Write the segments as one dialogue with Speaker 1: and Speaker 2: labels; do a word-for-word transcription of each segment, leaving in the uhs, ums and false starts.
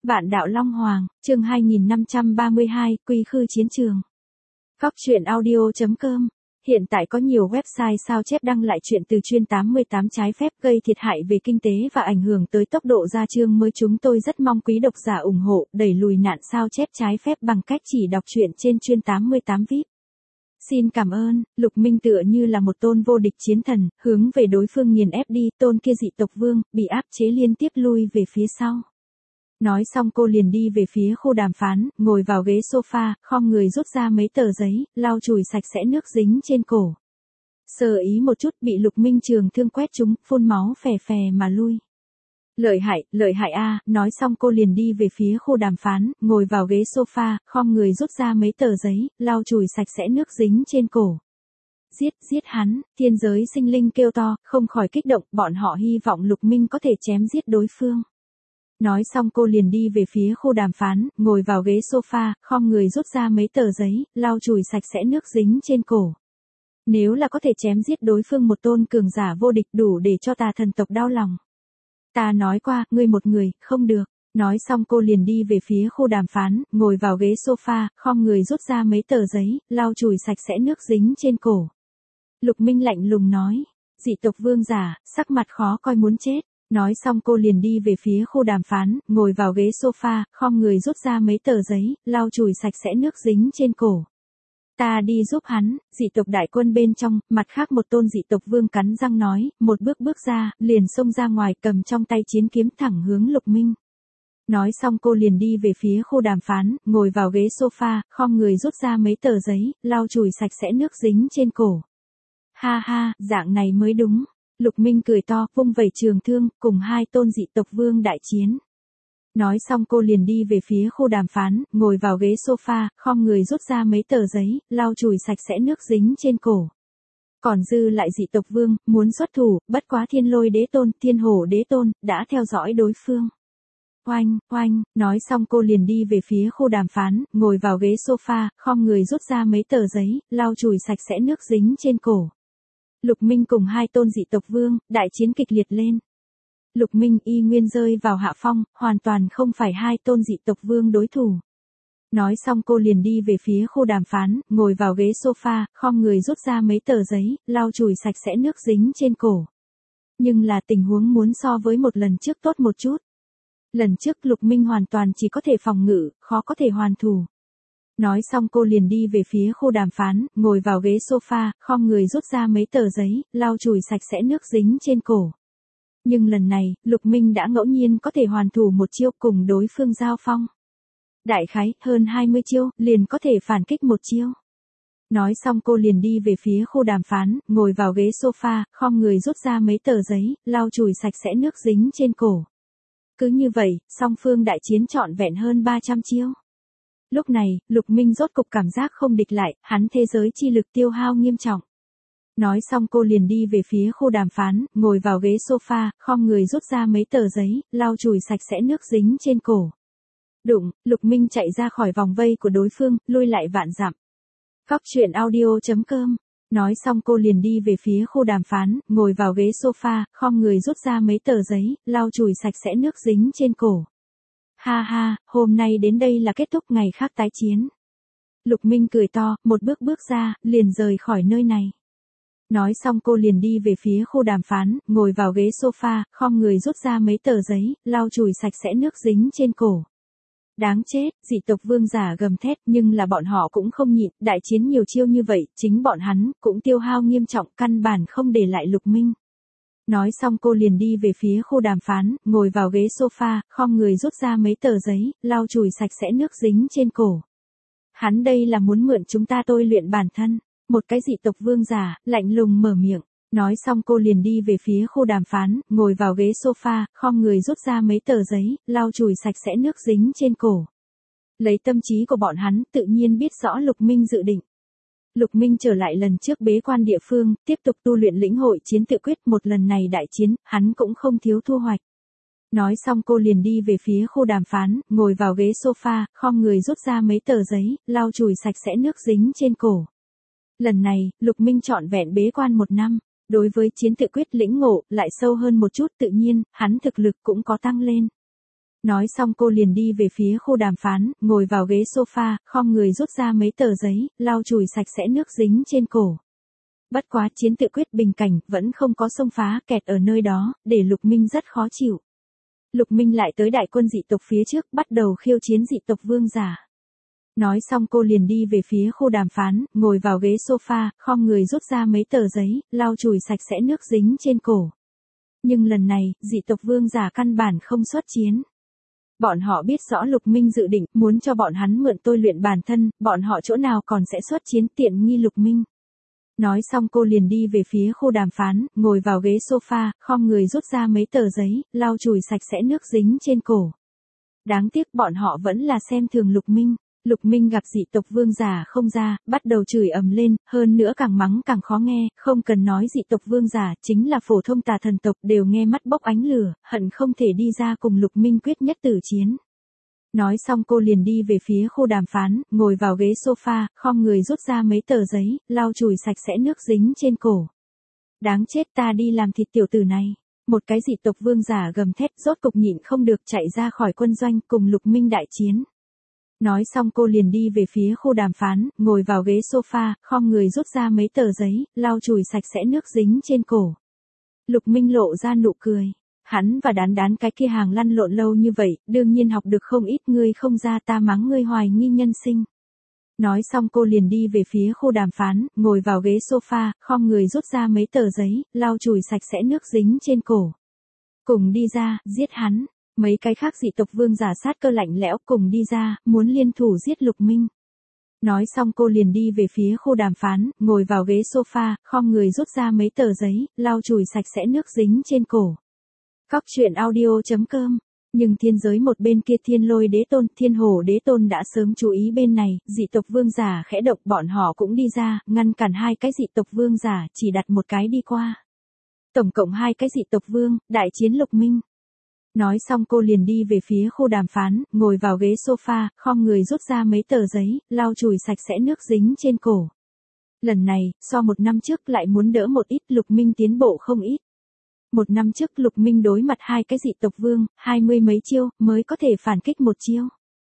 Speaker 1: Vạn đạo Long Hoàng, chương hai nghìn năm trăm ba mươi hai, Quy khư chiến trường. Góc truyện audio chấm com. Hiện tại có nhiều website sao chép đăng lại chuyện từ chuyên tám mươi tám trái phép gây thiệt hại về kinh tế và ảnh hưởng tới tốc độ ra chương mới. Chúng tôi rất mong quý độc giả ủng hộ, đẩy lùi nạn sao chép trái phép bằng cách chỉ đọc truyện trên chuyên tám mươi tám vi ai pi. Xin cảm ơn. Lục Minh tựa như là một tôn vô địch chiến thần, hướng về đối phương nghiền ép đi. Tôn kia dị tộc vương, bị áp chế liên tiếp lui về phía sau. Nói xong cô liền đi về phía khu đàm phán, ngồi vào ghế sofa, khom người rút ra mấy tờ giấy, lau chùi sạch sẽ nước dính trên cổ. Sơ ý một chút bị Lục Minh trường thương quét trúng, phun máu phè phè mà lui. Lợi hại, lợi hại a, nói xong cô liền đi về phía khu đàm phán, ngồi vào ghế sofa, khom người rút ra mấy tờ giấy, lau chùi sạch sẽ nước dính trên cổ. Giết, giết hắn, thiên giới sinh linh kêu to, không khỏi kích động, bọn họ hy vọng Lục Minh có thể chém giết đối phương. Nói xong cô liền đi về phía khu đàm phán, ngồi vào ghế sofa, khom người rút ra mấy tờ giấy, lau chùi sạch sẽ nước dính trên cổ. Nếu là có thể chém giết đối phương một tôn cường giả vô địch đủ để cho tà thần tộc đau lòng. Ta nói qua, ngươi một người, không được. Nói xong cô liền đi về phía khu đàm phán, ngồi vào ghế sofa, khom người rút ra mấy tờ giấy, lau chùi sạch sẽ nước dính trên cổ. Lục Minh lạnh lùng nói, dị tộc vương giả, sắc mặt khó coi muốn chết. Nói xong cô liền đi về phía khu đàm phán, ngồi vào ghế sofa, khom người rút ra mấy tờ giấy, lau chùi sạch sẽ nước dính trên cổ. Ta đi giúp hắn, dị tộc đại quân bên trong, mặt khác một tôn dị tộc vương cắn răng nói, một bước bước ra, liền xông ra ngoài cầm trong tay chiến kiếm thẳng hướng Lục Minh. Nói xong cô liền đi về phía khu đàm phán, ngồi vào ghế sofa, khom người rút ra mấy tờ giấy, lau chùi sạch sẽ nước dính trên cổ. Ha ha, dạng này mới đúng. Lục Minh cười to, vung vẩy trường thương, cùng hai tôn dị tộc vương đại chiến. Nói xong cô liền đi về phía khu đàm phán, ngồi vào ghế sofa, khom người rút ra mấy tờ giấy, lau chùi sạch sẽ nước dính trên cổ. Còn dư lại dị tộc vương, muốn xuất thủ, bất quá thiên lôi đế tôn, thiên hổ đế tôn, đã theo dõi đối phương. Oanh, oanh, nói xong cô liền đi về phía khu đàm phán, ngồi vào ghế sofa, khom người rút ra mấy tờ giấy, lau chùi sạch sẽ nước dính trên cổ. Lục Minh cùng hai tôn dị tộc vương, đại chiến kịch liệt lên. Lục Minh y nguyên rơi vào hạ phong, hoàn toàn không phải hai tôn dị tộc vương đối thủ. Nói xong cô liền đi về phía khu đàm phán, ngồi vào ghế sofa, khom người rút ra mấy tờ giấy, lau chùi sạch sẽ nước dính trên cổ. Nhưng là tình huống muốn so với một lần trước tốt một chút. Lần trước Lục Minh hoàn toàn chỉ có thể phòng ngự, khó có thể hoàn thủ. Nói xong cô liền đi về phía khu đàm phán, ngồi vào ghế sofa, khom người rút ra mấy tờ giấy, lau chùi sạch sẽ nước dính trên cổ. Nhưng lần này, Lục Minh đã ngẫu nhiên có thể hoàn thủ một chiêu cùng đối phương giao phong. Đại khái, hơn hai mươi chiêu, liền có thể phản kích một chiêu. Nói xong cô liền đi về phía khu đàm phán, ngồi vào ghế sofa, khom người rút ra mấy tờ giấy, lau chùi sạch sẽ nước dính trên cổ. Cứ như vậy, song phương đại chiến trọn vẹn hơn ba trăm chiêu. Lúc này, Lục Minh rốt cục cảm giác không địch lại, hắn thế giới chi lực tiêu hao nghiêm trọng. Nói xong cô liền đi về phía khu đàm phán, ngồi vào ghế sofa, khom người rút ra mấy tờ giấy, lau chùi sạch sẽ nước dính trên cổ. Đụng, Lục Minh chạy ra khỏi vòng vây của đối phương, lui lại vạn dặm. Góc truyện audio chấm com. Nói xong cô liền đi về phía khu đàm phán, ngồi vào ghế sofa, khom người rút ra mấy tờ giấy, lau chùi sạch sẽ nước dính trên cổ. Ha ha, hôm nay đến đây là kết thúc, ngày khác tái chiến. Lục Minh cười to, một bước bước ra, liền rời khỏi nơi này. Nói xong cô liền đi về phía khu đàm phán, ngồi vào ghế sofa, khom người rút ra mấy tờ giấy, lau chùi sạch sẽ nước dính trên cổ. Đáng chết, dị tộc vương giả gầm thét, nhưng là bọn họ cũng không nhịn, đại chiến nhiều chiêu như vậy, chính bọn hắn cũng tiêu hao nghiêm trọng, căn bản không để lại Lục Minh. Nói xong cô liền đi về phía khu đàm phán, ngồi vào ghế sofa, khom người rút ra mấy tờ giấy, lau chùi sạch sẽ nước dính trên cổ. Hắn đây là muốn mượn chúng ta tôi luyện bản thân. Một cái dị tộc vương giả, lạnh lùng mở miệng. Nói xong cô liền đi về phía khu đàm phán, ngồi vào ghế sofa, khom người rút ra mấy tờ giấy, lau chùi sạch sẽ nước dính trên cổ. Lấy tâm trí của bọn hắn, tự nhiên biết rõ Lục Minh dự định. Lục Minh trở lại lần trước bế quan địa phương, tiếp tục tu luyện lĩnh hội chiến tự quyết, một lần này đại chiến, hắn cũng không thiếu thu hoạch. Nói xong cô liền đi về phía khu đàm phán, ngồi vào ghế sofa, khom người rút ra mấy tờ giấy, lau chùi sạch sẽ nước dính trên cổ. Lần này, Lục Minh trọn vẹn bế quan một năm, đối với chiến tự quyết lĩnh ngộ, lại sâu hơn một chút, tự nhiên, hắn thực lực cũng có tăng lên. Nói xong cô liền đi về phía khu đàm phán, ngồi vào ghế sofa, khom người rút ra mấy tờ giấy, lau chùi sạch sẽ nước dính trên cổ. Bất quá chiến tự quyết bình cảnh, vẫn không có xông phá, kẹt ở nơi đó, để Lục Minh rất khó chịu. Lục Minh lại tới đại quân dị tộc phía trước, bắt đầu khiêu chiến dị tộc vương giả. Nói xong cô liền đi về phía khu đàm phán, ngồi vào ghế sofa, khom người rút ra mấy tờ giấy, lau chùi sạch sẽ nước dính trên cổ. Nhưng lần này, dị tộc vương giả căn bản không xuất chiến. Bọn họ biết rõ Lục Minh dự định, muốn cho bọn hắn mượn tôi luyện bản thân, bọn họ chỗ nào còn sẽ xuất chiến, tiện nghi Lục Minh. Nói xong cô liền đi về phía khu đàm phán, ngồi vào ghế sofa, khom người rút ra mấy tờ giấy, lau chùi sạch sẽ nước dính trên cổ. Đáng tiếc bọn họ vẫn là xem thường Lục Minh. Lục Minh gặp dị tộc vương giả không ra, bắt đầu chửi ầm lên, hơn nữa càng mắng càng khó nghe, không cần nói dị tộc vương giả, chính là phổ thông tà thần tộc đều nghe mắt bốc ánh lửa, hận không thể đi ra cùng Lục Minh quyết nhất tử chiến. Nói xong cô liền đi về phía khu đàm phán, ngồi vào ghế sofa, khom người rút ra mấy tờ giấy, lau chùi sạch sẽ nước dính trên cổ. Đáng chết, ta đi làm thịt tiểu tử này. Một cái dị tộc vương giả gầm thét, rốt cục nhịn không được chạy ra khỏi quân doanh, cùng Lục Minh đại chiến. Nói xong cô liền đi về phía khu đàm phán, ngồi vào ghế sofa, khom người rút ra mấy tờ giấy, lau chùi sạch sẽ nước dính trên cổ. Lục Minh lộ ra nụ cười. Hắn và đán đán cái kia hàng lăn lộn lâu như vậy, đương nhiên học được không ít, ngươi không ra ta mắng ngươi hoài nghi nhân sinh. Nói xong cô liền đi về phía khu đàm phán, ngồi vào ghế sofa, khom người rút ra mấy tờ giấy, lau chùi sạch sẽ nước dính trên cổ. Cùng đi ra, giết hắn. Mấy cái khác dị tộc vương giả sát cơ lạnh lẽo cùng đi ra, muốn liên thủ giết Lục Minh. Nói xong cô liền đi về phía khu đàm phán, ngồi vào ghế sofa, khom người rút ra mấy tờ giấy, lau chùi sạch sẽ nước dính trên cổ. Cóc truyện audio chấm com. Nhưng thiên giới một bên kia Thiên Lôi Đế Tôn, Thiên Hổ Đế Tôn đã sớm chú ý bên này, dị tộc vương giả khẽ động, bọn họ cũng đi ra, ngăn cản hai cái dị tộc vương giả, chỉ đặt một cái đi qua. Tổng cộng hai cái dị tộc vương, đại chiến Lục Minh. Nói xong cô liền đi về phía khu đàm phán, ngồi vào ghế sofa, khom người rút ra mấy tờ giấy, lau chùi sạch sẽ nước dính trên cổ. Lần này, so một năm trước lại muốn đỡ một ít, Lục Minh tiến bộ không ít. Một năm trước Lục Minh đối mặt hai cái dị tộc vương, hai mươi mấy chiêu, mới có thể phản kích một chiêu.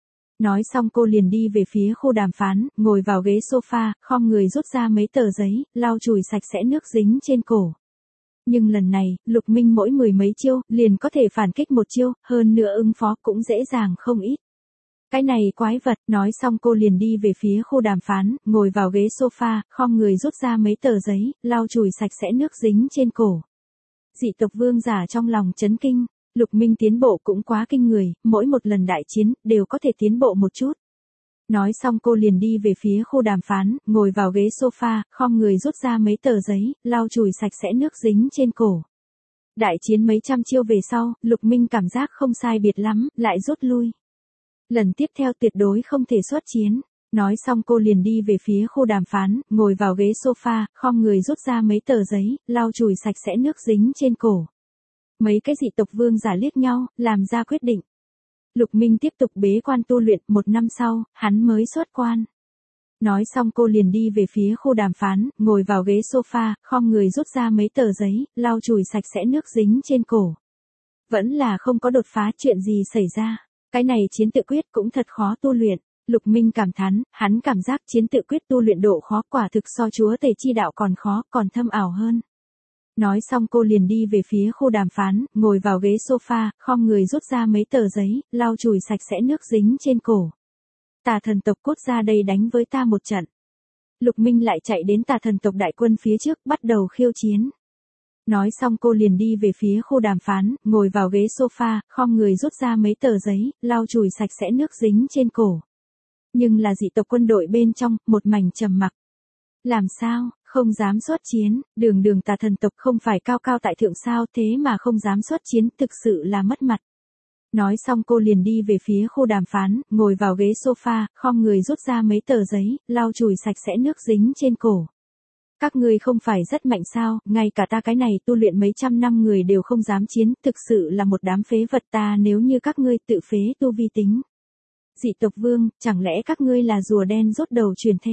Speaker 1: Nói xong cô liền đi về phía khu đàm phán, ngồi vào ghế sofa, khom người rút ra mấy tờ giấy, lau chùi sạch sẽ nước dính trên cổ. Nhưng lần này, Lục Minh mỗi mười mấy chiêu, liền có thể phản kích một chiêu, hơn nữa ứng phó cũng dễ dàng không ít. Cái này quái vật, nói xong cô liền đi về phía khu đàm phán, ngồi vào ghế sofa, khom người rút ra mấy tờ giấy, lau chùi sạch sẽ nước dính trên cổ. Dị tộc vương giả trong lòng chấn kinh, Lục Minh tiến bộ cũng quá kinh người, mỗi một lần đại chiến, đều có thể tiến bộ một chút. Nói xong cô liền đi về phía khu đàm phán, ngồi vào ghế sofa, khom người rút ra mấy tờ giấy, lau chùi sạch sẽ nước dính trên cổ. Đại chiến mấy trăm chiêu về sau, Lục Minh cảm giác không sai biệt lắm, lại rút lui. Lần tiếp theo tuyệt đối không thể xuất chiến. Nói xong cô liền đi về phía khu đàm phán, ngồi vào ghế sofa, khom người rút ra mấy tờ giấy, lau chùi sạch sẽ nước dính trên cổ. Mấy cái dị tộc vương giả liếc nhau, làm ra quyết định. Lục Minh tiếp tục bế quan tu luyện, một năm sau, hắn mới xuất quan. Nói xong cô liền đi về phía khu đàm phán, ngồi vào ghế sofa, khom người rút ra mấy tờ giấy, lau chùi sạch sẽ nước dính trên cổ. Vẫn là không có đột phá, chuyện gì xảy ra. Cái này chiến tự quyết cũng thật khó tu luyện. Lục Minh cảm thán, hắn cảm giác chiến tự quyết tu luyện độ khó quả thực so chúa tể chi đạo còn khó, còn thâm ảo hơn. Nói xong cô liền đi về phía khu đàm phán, ngồi vào ghế sofa, khom người rút ra mấy tờ giấy, lau chùi sạch sẽ nước dính trên cổ. Tà thần tộc cốt ra đây đánh với ta một trận. Lục Minh lại chạy đến tà thần tộc đại quân phía trước, bắt đầu khiêu chiến. Nói xong cô liền đi về phía khu đàm phán, ngồi vào ghế sofa, khom người rút ra mấy tờ giấy, lau chùi sạch sẽ nước dính trên cổ. Nhưng là dị tộc quân đội bên trong, một mảnh trầm mặc. Làm sao, không dám xuất chiến, đường đường tà thần tộc không phải cao cao tại thượng sao, thế mà không dám xuất chiến, thực sự là mất mặt. Nói xong cô liền đi về phía khu đàm phán, ngồi vào ghế sofa, khom người rút ra mấy tờ giấy, lau chùi sạch sẽ nước dính trên cổ. Các ngươi không phải rất mạnh sao, ngay cả ta cái này tu luyện mấy trăm năm người đều không dám chiến, thực sự là một đám phế vật, ta nếu như các ngươi tự phế tu vi tính. Dị tộc vương, chẳng lẽ các ngươi là rùa đen rút đầu truyền thế?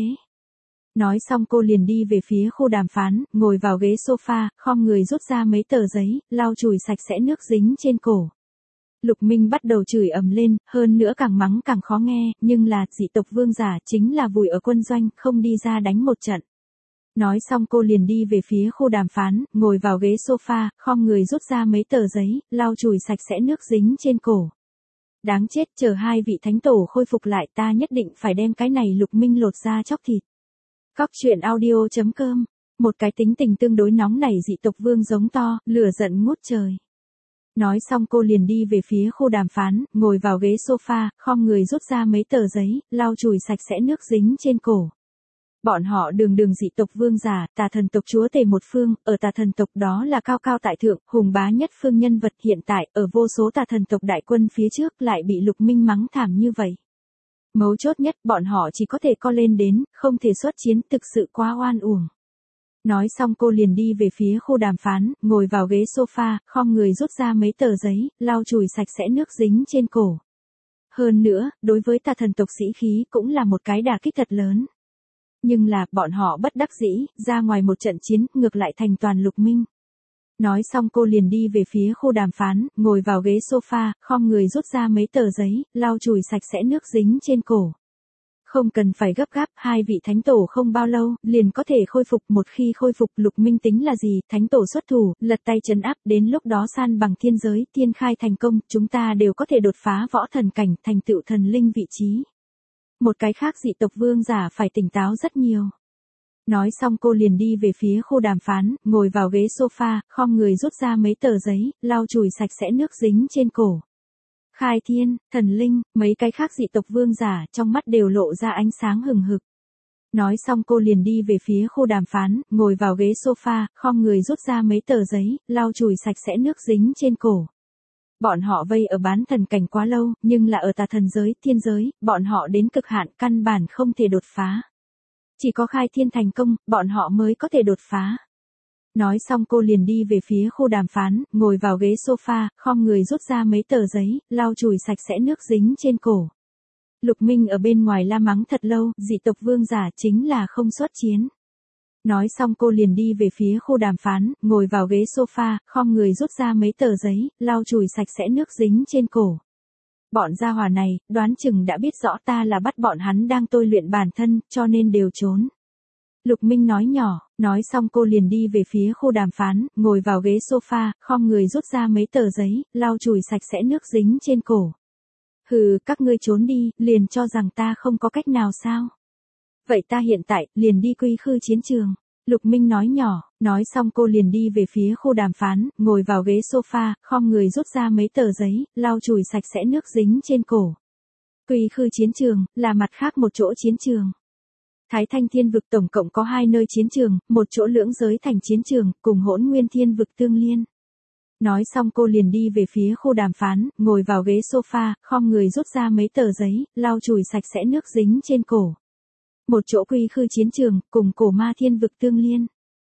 Speaker 1: Nói xong cô liền đi về phía khu đàm phán, ngồi vào ghế sofa, khom người rút ra mấy tờ giấy, lau chùi sạch sẽ nước dính trên cổ. Lục Minh bắt đầu chửi ầm lên, hơn nữa càng mắng càng khó nghe, nhưng là, dị tộc vương giả chính là vùi ở quân doanh, không đi ra đánh một trận. Nói xong cô liền đi về phía khu đàm phán, ngồi vào ghế sofa, khom người rút ra mấy tờ giấy, lau chùi sạch sẽ nước dính trên cổ. Đáng chết, chờ hai vị thánh tổ khôi phục lại ta nhất định phải đem cái này Lục Minh lột ra chóc thịt. Cóc truyện audio chấm com. Một cái tính tình tương đối nóng nảy dị tộc vương giống to, lửa giận ngút trời. Nói xong cô liền đi về phía khu đàm phán, ngồi vào ghế sofa, khom người rút ra mấy tờ giấy, lau chùi sạch sẽ nước dính trên cổ. Bọn họ đường đường dị tộc vương giả, tà thần tộc chúa tể một phương, ở tà thần tộc đó là cao cao tại thượng, hùng bá nhất phương nhân vật hiện tại, ở vô số tà thần tộc đại quân phía trước lại bị Lục Minh mắng thảm như vậy. Mấu chốt nhất, bọn họ chỉ có thể co lên đến, không thể xuất chiến, thực sự quá oan uổng. Nói xong cô liền đi về phía khu đàm phán, ngồi vào ghế sofa, khom người rút ra mấy tờ giấy, lau chùi sạch sẽ nước dính trên cổ. Hơn nữa, đối với tà thần tộc sĩ khí cũng là một cái đả kích thật lớn. Nhưng là, bọn họ bất đắc dĩ, ra ngoài một trận chiến, ngược lại thành toàn Lục Minh. Nói xong cô liền đi về phía khu đàm phán, ngồi vào ghế sofa, khom người rút ra mấy tờ giấy, lau chùi sạch sẽ nước dính trên cổ. Không cần phải gấp gáp, hai vị thánh tổ không bao lâu, liền có thể khôi phục, một khi khôi phục Lục Minh tính là gì, thánh tổ xuất thủ, lật tay trấn áp, đến lúc đó san bằng thiên giới, tiên khai thành công, chúng ta đều có thể đột phá võ thần cảnh, thành tựu thần linh vị trí. Một cái khác dị tộc vương giả phải tỉnh táo rất nhiều. Nói xong cô liền đi về phía khu đàm phán, ngồi vào ghế sofa, khom người rút ra mấy tờ giấy, lau chùi sạch sẽ nước dính trên cổ. Khai thiên, thần linh, mấy cái khác dị tộc vương giả trong mắt đều lộ ra ánh sáng hừng hực. Nói xong cô liền đi về phía khu đàm phán, ngồi vào ghế sofa, khom người rút ra mấy tờ giấy, lau chùi sạch sẽ nước dính trên cổ. Bọn họ vây ở bán thần cảnh quá lâu, nhưng là ở tà thần giới, thiên giới, bọn họ đến cực hạn căn bản không thể đột phá. Chỉ có khai thiên thành công, bọn họ mới có thể đột phá. Nói xong cô liền đi về phía khu đàm phán, ngồi vào ghế sofa, khom người rút ra mấy tờ giấy, lau chùi sạch sẽ nước dính trên cổ. Lục Minh ở bên ngoài la mắng thật lâu, dị tộc vương giả chính là không xuất chiến. Nói xong cô liền đi về phía khu đàm phán, ngồi vào ghế sofa, khom người rút ra mấy tờ giấy, lau chùi sạch sẽ nước dính trên cổ. Bọn gia hỏa này, đoán chừng đã biết rõ ta là bắt bọn hắn đang tôi luyện bản thân, cho nên đều trốn. Lục Minh nói nhỏ, nói xong cô liền đi về phía khu đàm phán, ngồi vào ghế sofa, khom người rút ra mấy tờ giấy, lau chùi sạch sẽ nước dính trên cổ. Hừ, các ngươi trốn đi, liền cho rằng ta không có cách nào sao? Vậy ta hiện tại, liền đi quy khư chiến trường. Lục Minh nói nhỏ, nói xong cô liền đi về phía khu đàm phán, ngồi vào ghế sofa, khom người rút ra mấy tờ giấy, lau chùi sạch sẽ nước dính trên cổ. Quy khư chiến trường, là mặt khác một chỗ chiến trường. Thái Thanh Thiên Vực tổng cộng có hai nơi chiến trường, một chỗ lưỡng giới thành chiến trường, cùng Hỗn Nguyên Thiên Vực tương liên. Nói xong cô liền đi về phía khu đàm phán, ngồi vào ghế sofa, khom người rút ra mấy tờ giấy, lau chùi sạch sẽ nước dính trên cổ. Một chỗ quy khư chiến trường, cùng cổ ma thiên vực tương liên.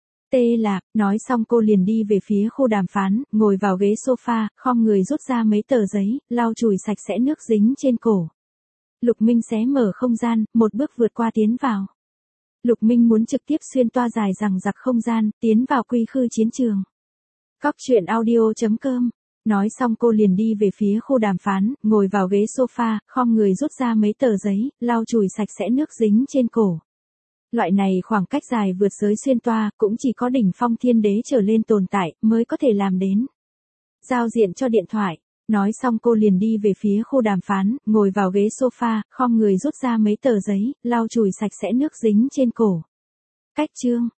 Speaker 1: Tê Lạp, nói xong cô liền đi về phía khu đàm phán, ngồi vào ghế sofa, khom người rút ra mấy tờ giấy, lau chùi sạch sẽ nước dính trên cổ. Lục Minh xé mở không gian, một bước vượt qua tiến vào. Lục Minh muốn trực tiếp xuyên toa dài rằng giặc không gian, tiến vào quy khư chiến trường. Cóc truyện audio chấm com. Nói xong cô liền đi về phía khu đàm phán, ngồi vào ghế sofa, khom người rút ra mấy tờ giấy, lau chùi sạch sẽ nước dính trên cổ. Loại này khoảng cách dài vượt giới xuyên toa, cũng chỉ có đỉnh phong thiên đế trở lên tồn tại, mới có thể làm đến. Giao diện cho điện thoại. Nói xong cô liền đi về phía khu đàm phán, ngồi vào ghế sofa, khom người rút ra mấy tờ giấy, lau chùi sạch sẽ nước dính trên cổ. Cách chương.